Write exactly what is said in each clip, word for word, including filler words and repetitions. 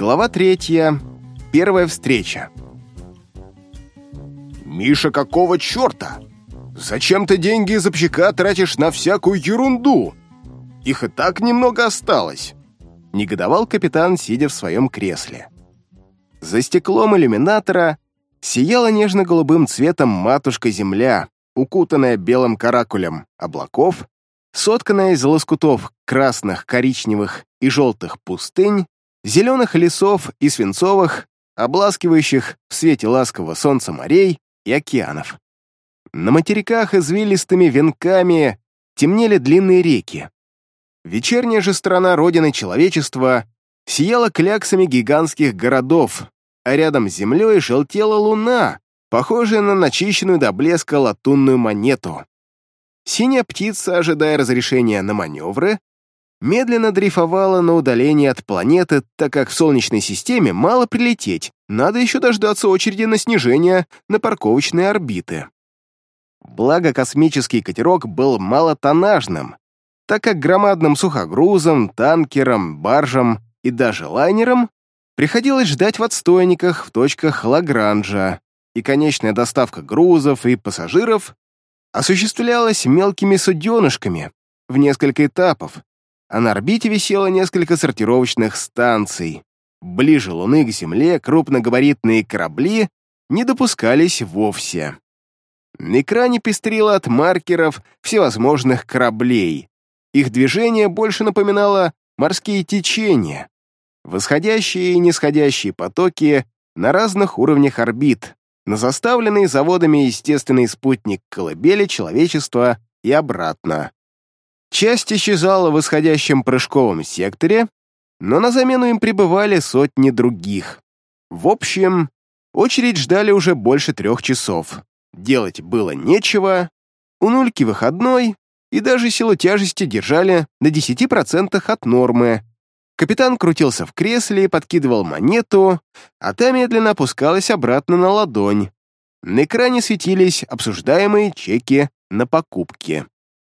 Глава третья. Первая встреча. «Миша, какого черта? Зачем ты деньги из общака тратишь на всякую ерунду? Их и так немного осталось», — негодовал капитан, сидя в своем кресле. За стеклом иллюминатора сияла нежно-голубым цветом матушка-земля, укутанная белым каракулем облаков, сотканная из лоскутов красных, коричневых и желтых пустынь, зеленых лесов и свинцовых, обласкивающих в свете ласкового солнца морей и океанов. На материках извилистыми венками темнели длинные реки. Вечерняя же сторона родины человечества сияла кляксами гигантских городов, а рядом с землей желтела луна, похожая на начищенную до блеска латунную монету. Синяя птица, ожидая разрешения на маневры, медленно дрейфовала на удалении от планеты, так как в Солнечной системе мало прилететь, надо еще дождаться очереди на снижение на парковочные орбиты. Благо, космический катерок был малотоннажным, так как громадным сухогрузам, танкерам, баржам и даже лайнерам приходилось ждать в отстойниках в точках Лагранжа, и конечная доставка грузов и пассажиров осуществлялась мелкими суденышками в несколько этапов, а на орбите висело несколько сортировочных станций. Ближе Луны к Земле крупногабаритные корабли не допускались вовсе. На экране пестрило от маркеров всевозможных кораблей. Их движение больше напоминало морские течения, восходящие и нисходящие потоки на разных уровнях орбит, на заставленный заводами естественный спутник колыбели человечества и обратно. Часть исчезала в восходящем прыжковом секторе, но на замену им прибывали сотни других. В общем, очередь ждали уже больше трех часов. Делать было нечего, у нульки выходной, и даже силу тяжести держали на десяти процентах от нормы. Капитан крутился в кресле и подкидывал монету, а та медленно опускалась обратно на ладонь. На экране светились обсуждаемые чеки на покупки.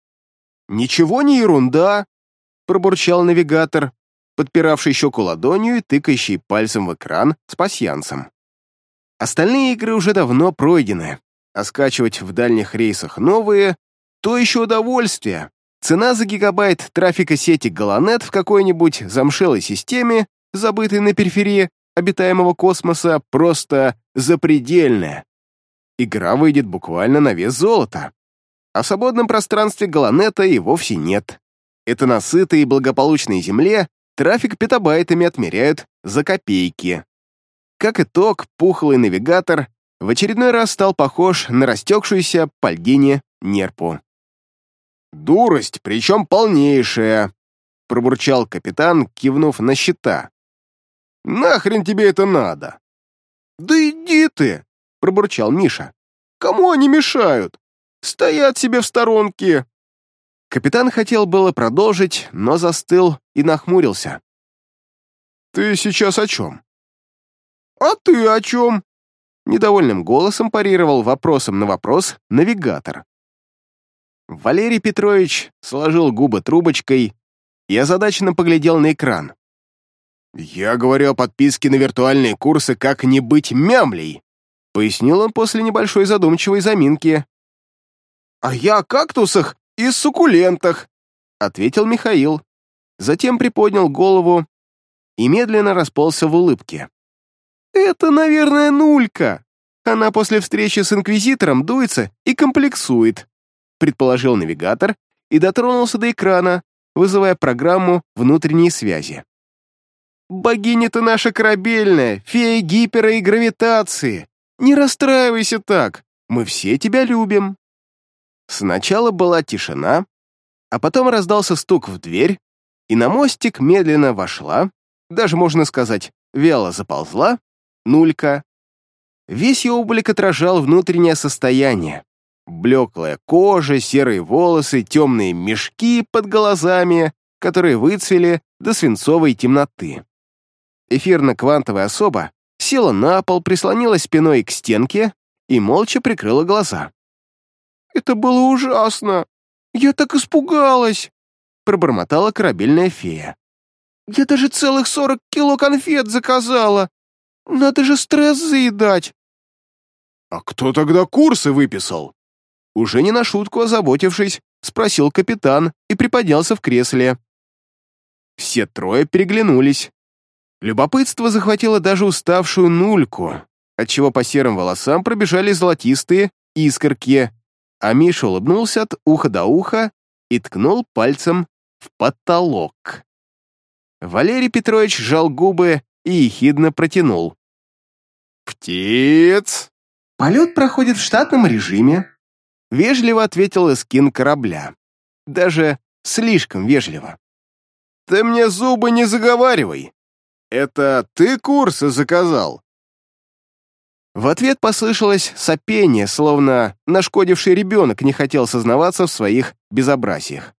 «Ничего не ерунда», — пробурчал навигатор, подпиравший щеку ладонью и тыкающий пальцем в экран с пасьянсом. Остальные игры уже давно пройдены, а скачивать в дальних рейсах новые — то еще удовольствие. Цена за гигабайт трафика сети Галанет в какой-нибудь замшелой системе, забытой на периферии обитаемого космоса, просто запредельная. Игра выйдет буквально на вес золота. А в свободном пространстве Галанета и вовсе нет. Это на сытой и благополучной Земле трафик петабайтами отмеряют за копейки. Как итог, пухлый навигатор в очередной раз стал похож на растекшуюся по льдине нерпу. «Дурость, причем полнейшая», — пробурчал капитан, кивнув на счета. «Нахрен тебе это надо?» «Да иди ты!» — пробурчал Миша. «Кому они мешают? Стоят себе в сторонке!» Капитан хотел было продолжить, но застыл и нахмурился. «Ты сейчас о чем?» «А ты о чем?» Недовольным голосом парировал вопросом на вопрос навигатор. Валерий Петрович сложил губы трубочкой и озадаченно поглядел на экран. «Я говорю о подписке на виртуальные курсы «Как не быть мямлей», — пояснил он после небольшой задумчивой заминки. «А я о кактусах и суккулентах», — ответил Михаил. Затем приподнял голову и медленно расползся в улыбке. «Это, наверное, Нулька. Она после встречи с инквизитором дуется и комплексует», предположил навигатор и дотронулся до экрана, вызывая программу внутренней связи. «Богиня-то наша корабельная, фея гипера и гравитации. Не расстраивайся так, мы все тебя любим». Сначала была тишина, а потом раздался стук в дверь, и на мостик медленно вошла, даже, можно сказать, вяло заползла, Нулька. Весь ее облик отражал внутреннее состояние. Блеклая кожа, серые волосы, темные мешки под глазами, которые выцвели до свинцовой темноты. Эфирно-квантовая особа села на пол, прислонилась спиной к стенке и молча прикрыла глаза. «Это было ужасно! Я так испугалась!» пробормотала корабельная фея. Я даже целых сорок кило конфет заказала. Надо же стресс заедать. А кто тогда курсы выписал? Уже не на шутку озаботившись, спросил капитан и приподнялся в кресле. Все трое переглянулись. Любопытство захватило даже уставшую Нульку, отчего по серым волосам пробежали золотистые искорки, а Миша улыбнулся от уха до уха и ткнул пальцем в потолок. Валерий Петрович сжал губы и ехидно протянул. «Птиц!» «Полет проходит в штатном режиме», — вежливо ответил эскин корабля. Даже слишком вежливо. «Ты мне зубы не заговаривай! Это ты курсы заказал?» В ответ послышалось сопение, словно нашкодивший ребенок не хотел сознаваться в своих безобразиях.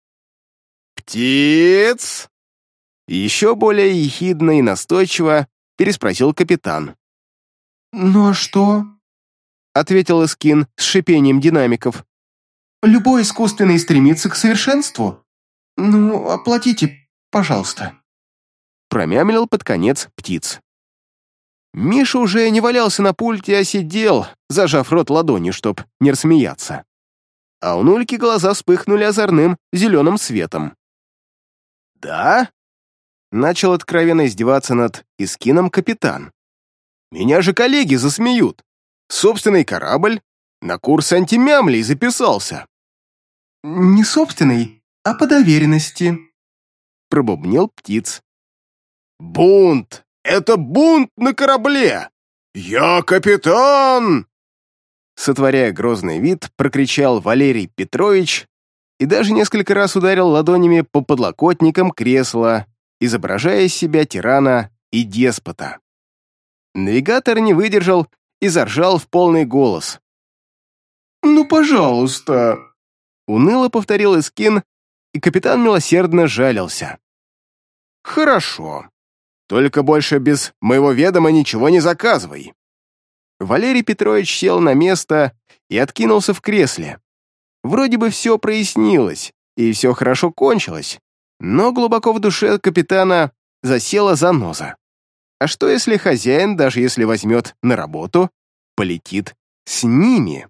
«Птиц!» Еще более ехидно и настойчиво переспросил капитан. «Ну а что?» — ответил Эскин с шипением динамиков. «Любой искусственный стремится к совершенству. Ну, оплатите, пожалуйста». Промямлил под конец птиц. Миша уже не валялся на пульте, а сидел, зажав рот ладонью, чтоб не рассмеяться. А у Нульки глаза вспыхнули озорным зеленым светом. «Да?» — начал откровенно издеваться над Искином капитан. «Меня же коллеги засмеют. Собственный корабль на курс антимямлей записался». «Не собственный, а по доверенности», — пробубнил птиц. «Бунт! Это бунт на корабле! Я капитан!» Сотворяя грозный вид, прокричал Валерий Петрович и даже несколько раз ударил ладонями по подлокотникам кресла, изображая из себя тирана и деспота. Навигатор не выдержал и заржал в полный голос. «Ну, пожалуйста!» Уныло повторил Искин, и капитан милосердно жалился. «Хорошо. Только больше без моего ведома ничего не заказывай». Валерий Петрович сел на место и откинулся в кресле. Вроде бы все прояснилось, и все хорошо кончилось, но глубоко в душе капитана засела заноза. А что, если хозяин, даже если возьмет на работу, полетит с ними?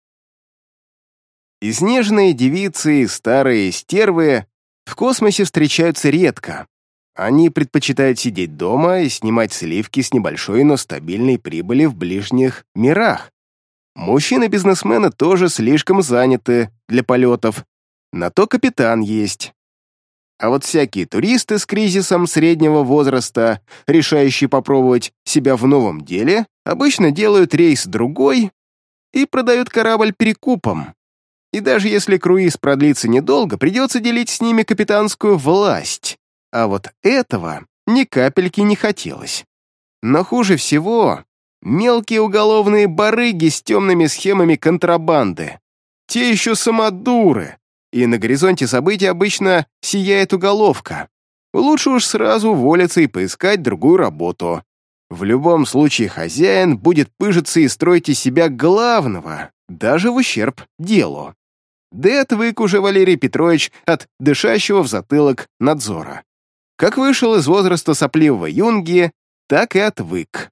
Изнеженные девицы и старые стервы в космосе встречаются редко. Они предпочитают сидеть дома и снимать сливки с небольшой, но стабильной прибыли в ближних мирах. Мужчины-бизнесмены тоже слишком заняты для полетов, на то капитан есть. А вот всякие туристы с кризисом среднего возраста, решающие попробовать себя в новом деле, обычно делают рейс другой и продают корабль перекупом. И даже если круиз продлится недолго, придется делить с ними капитанскую власть. А вот этого ни капельки не хотелось. Но хуже всего мелкие уголовные барыги с темными схемами контрабанды. Те еще самодуры. И на горизонте событий обычно сияет уголовка. Лучше уж сразу уволиться и поискать другую работу. В любом случае хозяин будет пыжиться и строить из себя главного, даже в ущерб делу. Да отвык уже Валерий Петрович от дышащего в затылок надзора. Как вышел из возраста сопливого юнги, так и отвык.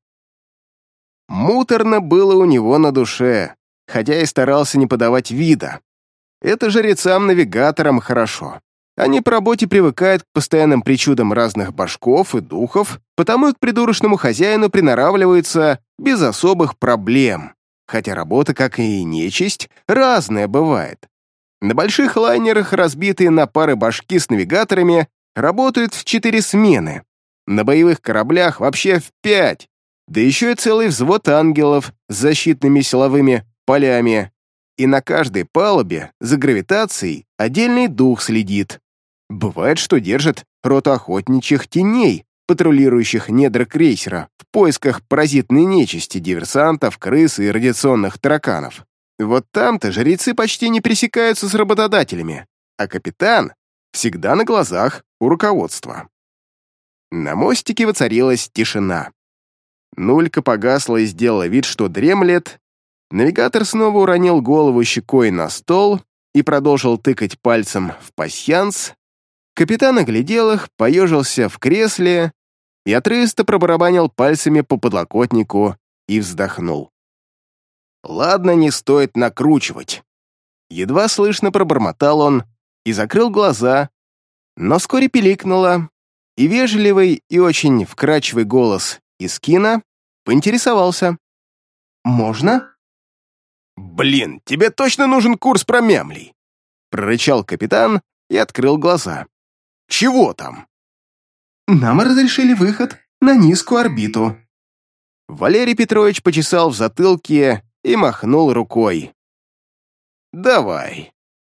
Муторно было у него на душе, хотя и старался не подавать вида. Это жрецам-навигаторам хорошо. Они по работе привыкают к постоянным причудам разных башков и духов, потому и к придурочному хозяину приноравливаются без особых проблем. Хотя работа, как и нечисть, разная бывает. На больших лайнерах, разбитые на пары башки с навигаторами, работают в четыре смены. На боевых кораблях вообще в пять. Да еще и целый взвод ангелов с защитными силовыми полями. И на каждой палубе за гравитацией отдельный дух следит. Бывает, что держит роту охотничьих теней, патрулирующих недра крейсера в поисках паразитной нечисти, диверсантов, крыс и радиационных тараканов. Вот там-то жрецы почти не пересекаются с работодателями, а капитан всегда на глазах у руководства. На мостике воцарилась тишина. Нулька погасла и сделала вид, что дремлет. Навигатор снова уронил голову щекой на стол и продолжил тыкать пальцем в пасьянс. Капитан оглядел их, поежился в кресле и отрывисто пробарабанил пальцами по подлокотнику и вздохнул. «Ладно, не стоит накручивать». Едва слышно пробормотал он и закрыл глаза, но вскоре пиликнуло, и вежливый и очень вкрадчивый голос из кино поинтересовался. «Можно?» «Блин, тебе точно нужен курс про мямлей!» Прорычал капитан и открыл глаза. «Чего там?» «Нам разрешили выход на низкую орбиту». Валерий Петрович почесал в затылке и махнул рукой. «Давай».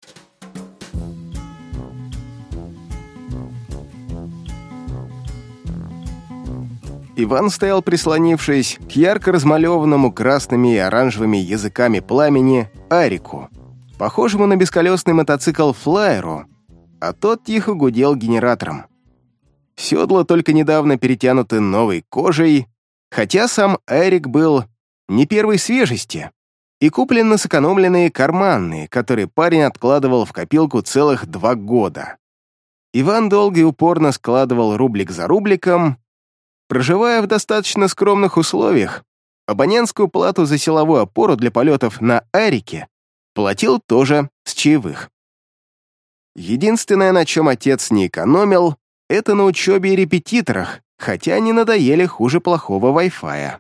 Иван стоял, прислонившись к ярко размалеванному красными и оранжевыми языками пламени Арику, похожему на бесколесный мотоцикл Флайеру, а тот тихо гудел генератором. Седла только недавно перетянуты новой кожей, хотя сам Арик был не первой свежести и куплен на сэкономленные карманные, которые парень откладывал в копилку целых два года. Иван долго и упорно складывал рублик за рубликом, проживая в достаточно скромных условиях. Абонентскую плату за силовую опору для полетов на Арике платил тоже с чаевых. Единственное, на чем отец не экономил, это на учебе и репетиторах, хотя они надоели хуже плохого Wi-Fi.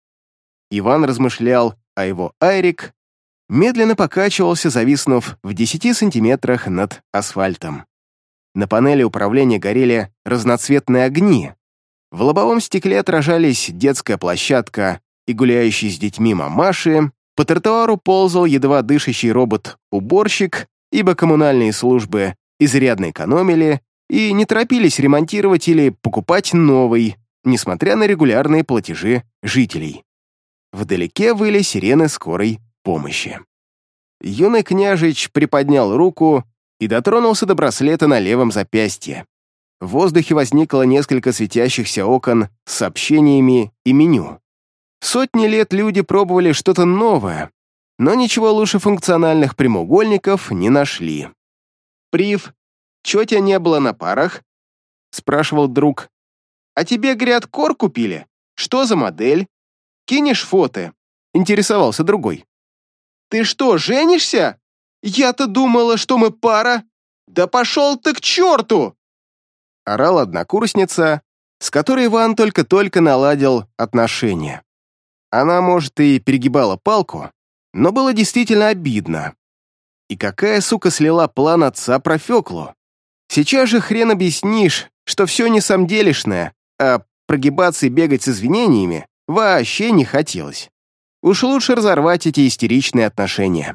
Иван размышлял, а его Арик медленно покачивался, зависнув в десяти сантиметрах над асфальтом. На панели управления горели разноцветные огни. В лобовом стекле отражались детская площадка и гуляющие с детьми мамаши, по тротуару ползал едва дышащий робот-уборщик, ибо коммунальные службы изрядно экономили и не торопились ремонтировать или покупать новый, несмотря на регулярные платежи жителей. Вдалеке выли сирены скорой помощи. Юный княжич приподнял руку и дотронулся до браслета на левом запястье. В воздухе возникло несколько светящихся окон с сообщениями и меню. Сотни лет люди пробовали что-то новое, но ничего лучше функциональных прямоугольников не нашли. «Прив, чё тебя не было на парах?» — спрашивал друг. «А тебе, говорят, кор купили? Что за модель? Кинешь фото?» — интересовался другой. «Ты что, женишься? Я-то думала, что мы пара. Да пошел ты к черту!» Орала однокурсница, с которой Иван только-только наладил отношения. Она, может, и перегибала палку, но было действительно обидно. И какая сука слила план отца про Феклу? Сейчас же хрен объяснишь, что все не самделишное, а прогибаться и бегать с извинениями вообще не хотелось. Уж лучше разорвать эти истеричные отношения.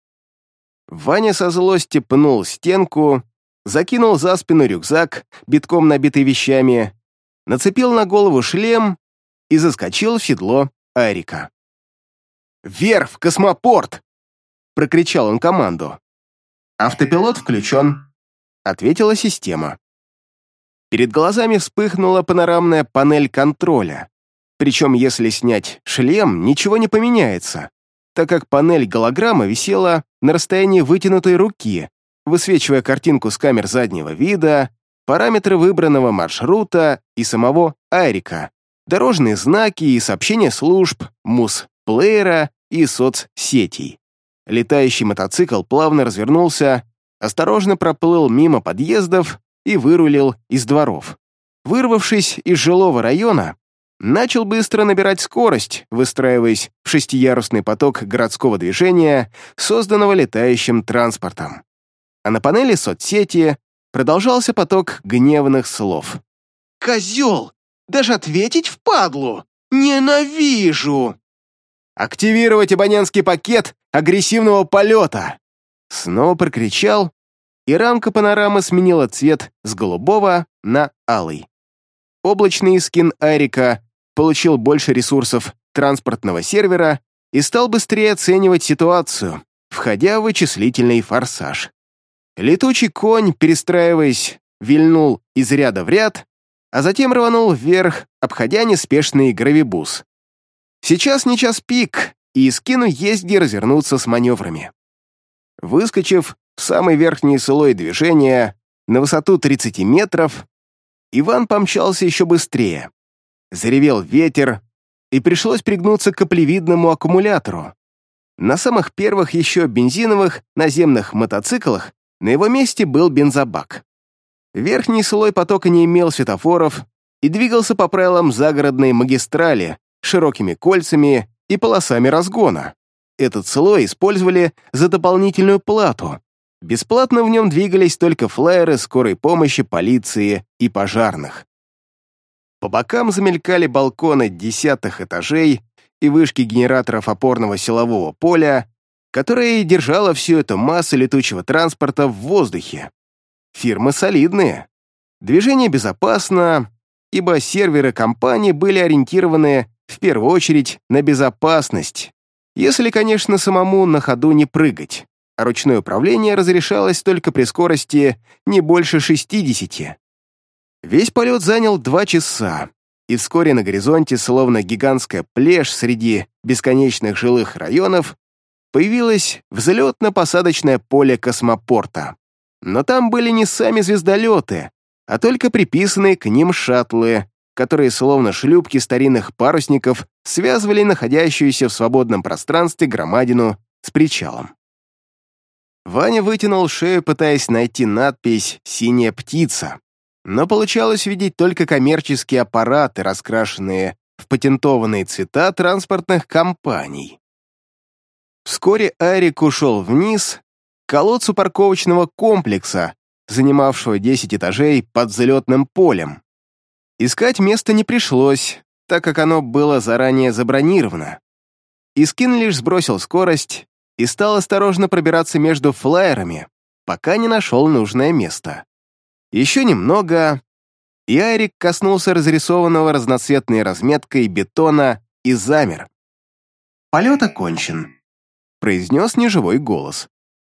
Ваня со злости пнул стенку, закинул за спину рюкзак, битком набитый вещами, нацепил на голову шлем и заскочил в седло Арика. «Вверх, в космопорт!» — прокричал он команду. «Автопилот включен», — ответила система. Перед глазами вспыхнула панорамная панель контроля. Причем, если снять шлем, ничего не поменяется, так как панель голограммы висела на расстоянии вытянутой руки, высвечивая картинку с камер заднего вида, параметры выбранного маршрута и самого Арика, дорожные знаки и сообщения служб, мус-плеера и соцсетей. Летающий мотоцикл плавно развернулся, осторожно проплыл мимо подъездов и вырулил из дворов. Вырвавшись из жилого района, начал быстро набирать скорость, выстраиваясь в шестиярусный поток городского движения, созданного летающим транспортом. А на панели соцсети продолжался поток гневных слов. «Козел! Даже ответить впадлу! Ненавижу!» «Активировать абонентский пакет агрессивного полета!» Снова прокричал, и рамка панорамы сменила цвет с голубого на алый. Облачный скин Арика получил больше ресурсов транспортного сервера и стал быстрее оценивать ситуацию, входя в вычислительный форсаж. Летучий конь, перестраиваясь, вильнул из ряда в ряд, а затем рванул вверх, обходя неспешный гравибус. Сейчас не час пик, и скину есть где развернуться с маневрами. Выскочив в самый верхний слой движения, на высоту тридцати метров, Иван помчался еще быстрее. Заревел ветер, и пришлось пригнуться к каплевидному аккумулятору. На самых первых еще бензиновых наземных мотоциклах на его месте был бензобак. Верхний слой потока не имел светофоров и двигался по правилам загородной магистрали, широкими кольцами и полосами разгона. Этот слой использовали за дополнительную плату. Бесплатно в нем двигались только флайеры скорой помощи, полиции и пожарных. По бокам замелькали балконы десятых этажей и вышки генераторов опорного силового поля, которое держало всю эту массу летучего транспорта в воздухе. Фирмы солидные. Движение безопасно, ибо серверы компании были ориентированы в первую очередь на безопасность, если, конечно, самому на ходу не прыгать, а ручное управление разрешалось только при скорости не больше шестидесяти. Весь полет занял два часа, и вскоре на горизонте, словно гигантская плешь среди бесконечных жилых районов, появилось взлетно-посадочное поле космопорта. Но там были не сами звездолеты, а только приписанные к ним шаттлы, которые, словно шлюпки старинных парусников, связывали находящуюся в свободном пространстве громадину с причалом. Ваня вытянул шею, пытаясь найти надпись «Синяя птица», но получалось видеть только коммерческие аппараты, раскрашенные в патентованные цвета транспортных компаний. Вскоре Арик ушел вниз к колодцу парковочного комплекса, занимавшего десять этажей под взлетным полем. Искать место не пришлось, так как оно было заранее забронировано. Искин лишь сбросил скорость и стал осторожно пробираться между флайерами, пока не нашел нужное место. Еще немного, и Арик коснулся разрисованного разноцветной разметкой бетона и замер. «Полет окончен», — произнес неживой голос.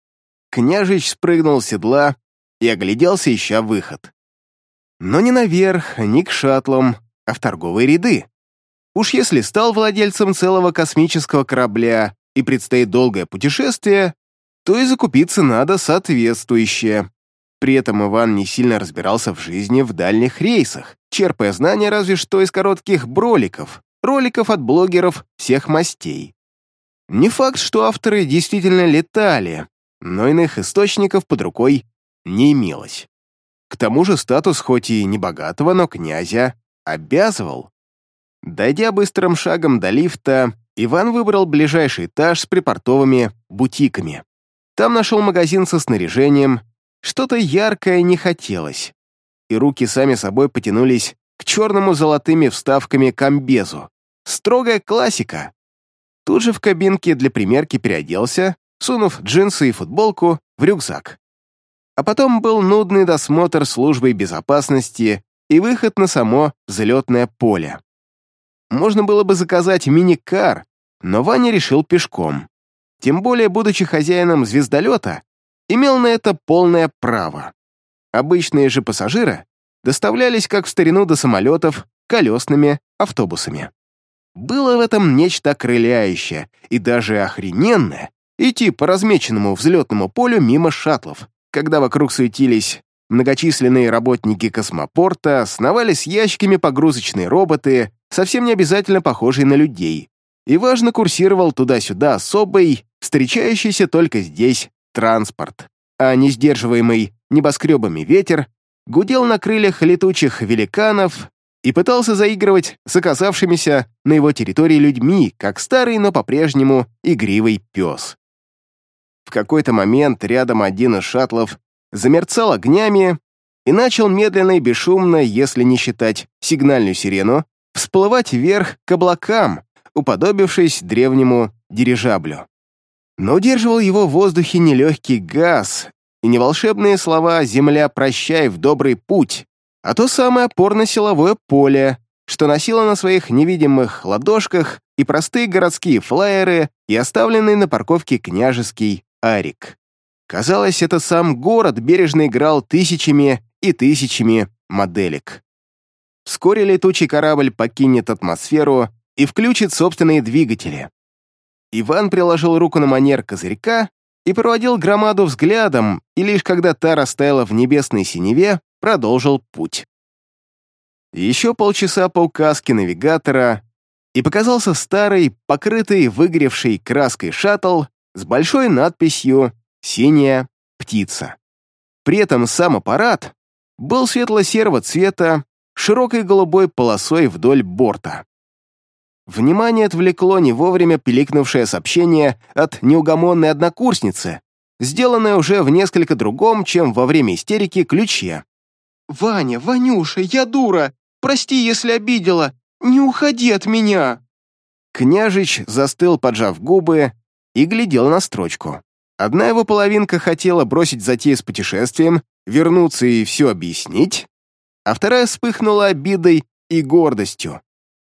Княжич спрыгнул с седла и огляделся, ища выход. Но не наверх, ни к шаттлам, а в торговые ряды. Уж если стал владельцем целого космического корабля и предстоит долгое путешествие, то и закупиться надо соответствующее. При этом Иван не сильно разбирался в жизни в дальних рейсах, черпая знания разве что из коротких броликов, роликов от блогеров всех мастей. Не факт, что авторы действительно летали, но иных источников под рукой не имелось. К тому же статус хоть и не богатого, но князя обязывал. Дойдя быстрым шагом до лифта, Иван выбрал ближайший этаж с припортовыми бутиками. Там нашел магазин со снаряжением, что-то яркое не хотелось, и руки сами собой потянулись к черному золотыми вставками комбезу. Строгая классика. Тут же в кабинке для примерки переоделся, сунув джинсы и футболку в рюкзак. А потом был нудный досмотр службой безопасности и выход на само взлетное поле. Можно было бы заказать мини-кар, но Ваня решил пешком. Тем более, будучи хозяином звездолета, имел на это полное право. Обычные же пассажиры доставлялись, как в старину до самолетов, колесными автобусами. Было в этом нечто окрыляющее и даже охрененное идти по размеченному взлетному полю мимо шаттлов, когда вокруг суетились многочисленные работники космопорта, сновали с ящиками погрузочные роботы, совсем не обязательно похожие на людей, и важно курсировал туда-сюда особый, встречающийся только здесь, транспорт, а не сдерживаемый небоскребами ветер гудел на крыльях летучих великанов и пытался заигрывать с оказавшимися на его территории людьми, как старый, но по-прежнему игривый пес. В какой-то момент рядом один из шаттлов замерцал огнями и начал медленно и бесшумно, если не считать сигнальную сирену, всплывать вверх к облакам, уподобившись древнему дирижаблю. Но удерживал его в воздухе не легкий газ и не волшебные слова «Земля, прощай, в добрый путь», а то самое опорно-силовое поле, что носило на своих невидимых ладошках и простые городские флайеры, и оставленный на парковке княжеский Арик. Казалось, это сам город бережно играл тысячами и тысячами моделек. Вскоре летучий корабль покинет атмосферу и включит собственные двигатели. Иван приложил руку на манер козырька и проводил громаду взглядом, и лишь когда та растаяла в небесной синеве, продолжил путь. Еще полчаса по указке навигатора, и показался старый, покрытый выгоревшей краской шаттл с большой надписью «Синяя птица». При этом сам аппарат был светло-серого цвета, широкой голубой полосой вдоль борта. Внимание отвлекло не вовремя пиликнувшее сообщение от неугомонной однокурсницы, сделанное уже в несколько другом, чем во время истерики, ключе. «Ваня, Ванюша, я дура! Прости, если обидела! Не уходи от меня!» Княжич застыл, поджав губы, и глядел на строчку. Одна его половинка хотела бросить затею с путешествием, вернуться и все объяснить, а вторая вспыхнула обидой и гордостью.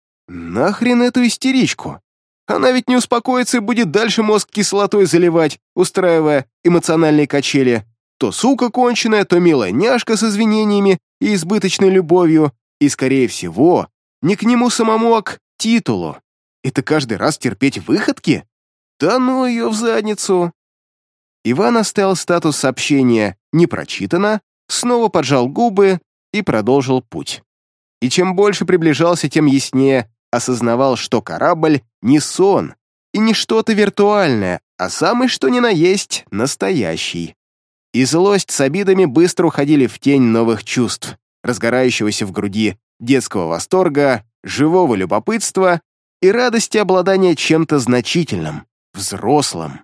Нахрен эту истеричку? Она ведь не успокоится и будет дальше мозг кислотой заливать, устраивая эмоциональные качели. То сука конченая, то милая няшка с извинениями и избыточной любовью, и, скорее всего, не к нему самому, а к титулу. Это каждый раз терпеть выходки? Да ну ее в задницу. Иван оставил статус сообщения «не прочитано», снова поджал губы и продолжил путь. И чем больше приближался, тем яснее осознавал, что корабль не сон и не что-то виртуальное, а самый что ни на есть настоящий. И злость с обидами быстро уходили в тень новых чувств, разгорающегося в груди детского восторга, живого любопытства и радости обладания чем-то значительным, взрослым.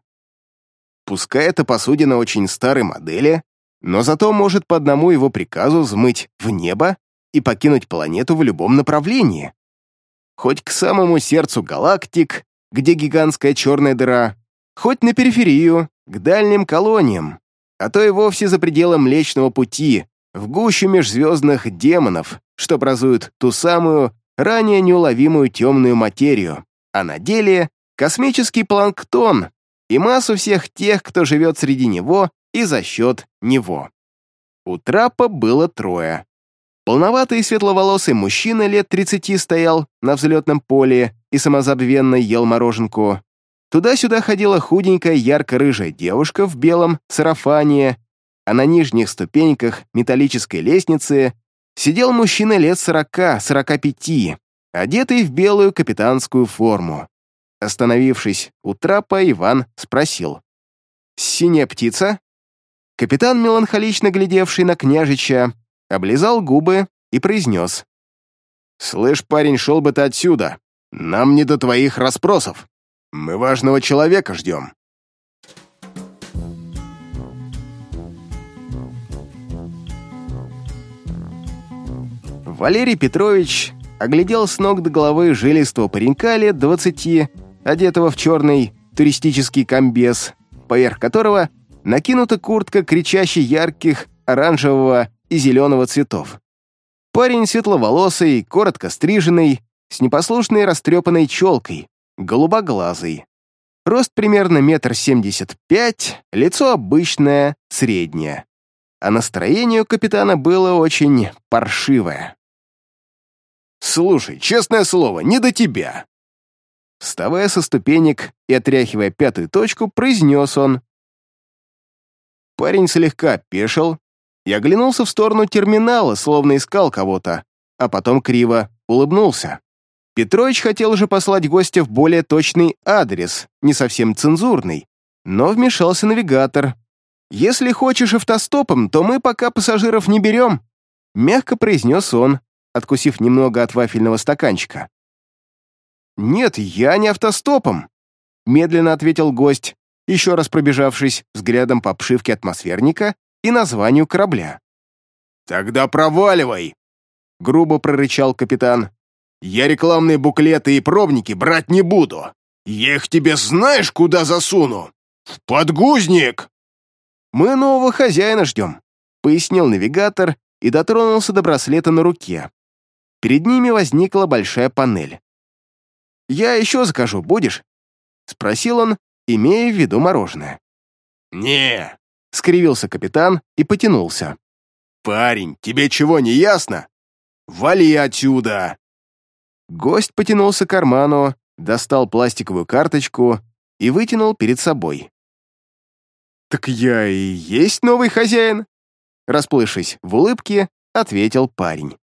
Пускай эта посудина очень старой модели, но зато может по одному его приказу взмыть в небо и покинуть планету в любом направлении. Хоть к самому сердцу галактик, где гигантская черная дыра, хоть на периферию, к дальним колониям, а то и вовсе за пределы Млечного Пути, в гущу межзвездных демонов, что образуют ту самую, ранее неуловимую темную материю, а на деле космический планктон и массу всех тех, кто живет среди него и за счет него. У трапа было трое. Полноватый светловолосый мужчина лет тридцати стоял на взлетном поле и самозабвенно ел мороженку. Туда-сюда ходила худенькая ярко-рыжая девушка в белом сарафане, а на нижних ступеньках металлической лестницы сидел мужчина лет сорока-сорока пяти, одетый в белую капитанскую форму. Остановившись у трапа, Иван спросил: «Синяя птица?» Капитан, меланхолично глядевший на княжича, облизал губы и произнес: «Слышь, парень, шел бы ты отсюда. Нам не до твоих расспросов. Мы важного человека ждем». Валерий Петрович оглядел с ног до головы жилистого паренька лет двадцати, одетого в черный туристический комбез, поверх которого накинута куртка кричащей ярких оранжевого и зеленого цветов. Парень светловолосый, коротко стриженный, с непослушной растрепанной челкой, голубоглазый. Рост примерно метр семьдесят пять, лицо обычное, среднее. А настроение у капитана было очень паршивое. «Слушай, честное слово, не до тебя!» Вставая со ступенек и отряхивая пятую точку, произнес он. Парень слегка опешил и оглянулся в сторону терминала, словно искал кого-то, а потом криво улыбнулся. Петрович хотел уже послать гостя в более точный адрес, не совсем цензурный, но вмешался навигатор. «Если хочешь автостопом, то мы пока пассажиров не берем», мягко произнес он, откусив немного от вафельного стаканчика. «Нет, я не автостопом», медленно ответил гость, еще раз пробежавшись взглядом по обшивке атмосферника и названию корабля. «Тогда проваливай!» — грубо прорычал капитан. «Я рекламные буклеты и пробники брать не буду. Я их тебе знаешь, куда засуну? В подгузник!» «Мы нового хозяина ждем», — пояснил навигатор и дотронулся до браслета на руке. Перед ними возникла большая панель. «Я еще закажу, будешь?» — спросил он, имея в виду мороженое. «Не», — скривился капитан и потянулся. «Парень, тебе чего не ясно? Вали отсюда!» Гость потянулся к карману, достал пластиковую карточку и вытянул перед собой. Так я и есть новый хозяин, расплывшись в улыбке, ответил парень.